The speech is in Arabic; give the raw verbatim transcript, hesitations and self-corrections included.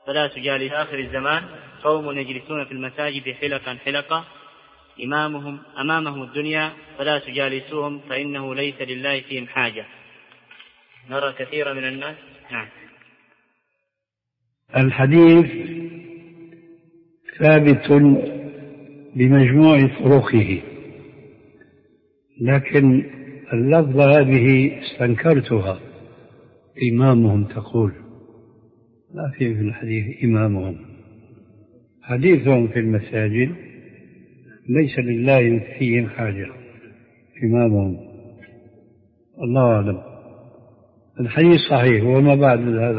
فلا تجالس. آخر الزمان قوم يجلسون في المساجد حلقا حلقا إمامهم أمامهم الدنيا فلا تجالسوهم فإنه ليس لله فيهم حاجة. نرى كثيرا من الناس. نعم. الحديث ثابت بمجموع طرقه، لكن اللفظة هذه استنكرتها. إمامهم تقول لا في الحديث إمامهم، حديثهم في المساجد ليس لله فيهم حاجة إمامهم. الله أعلم. الحديث صحيح وما بعد هذا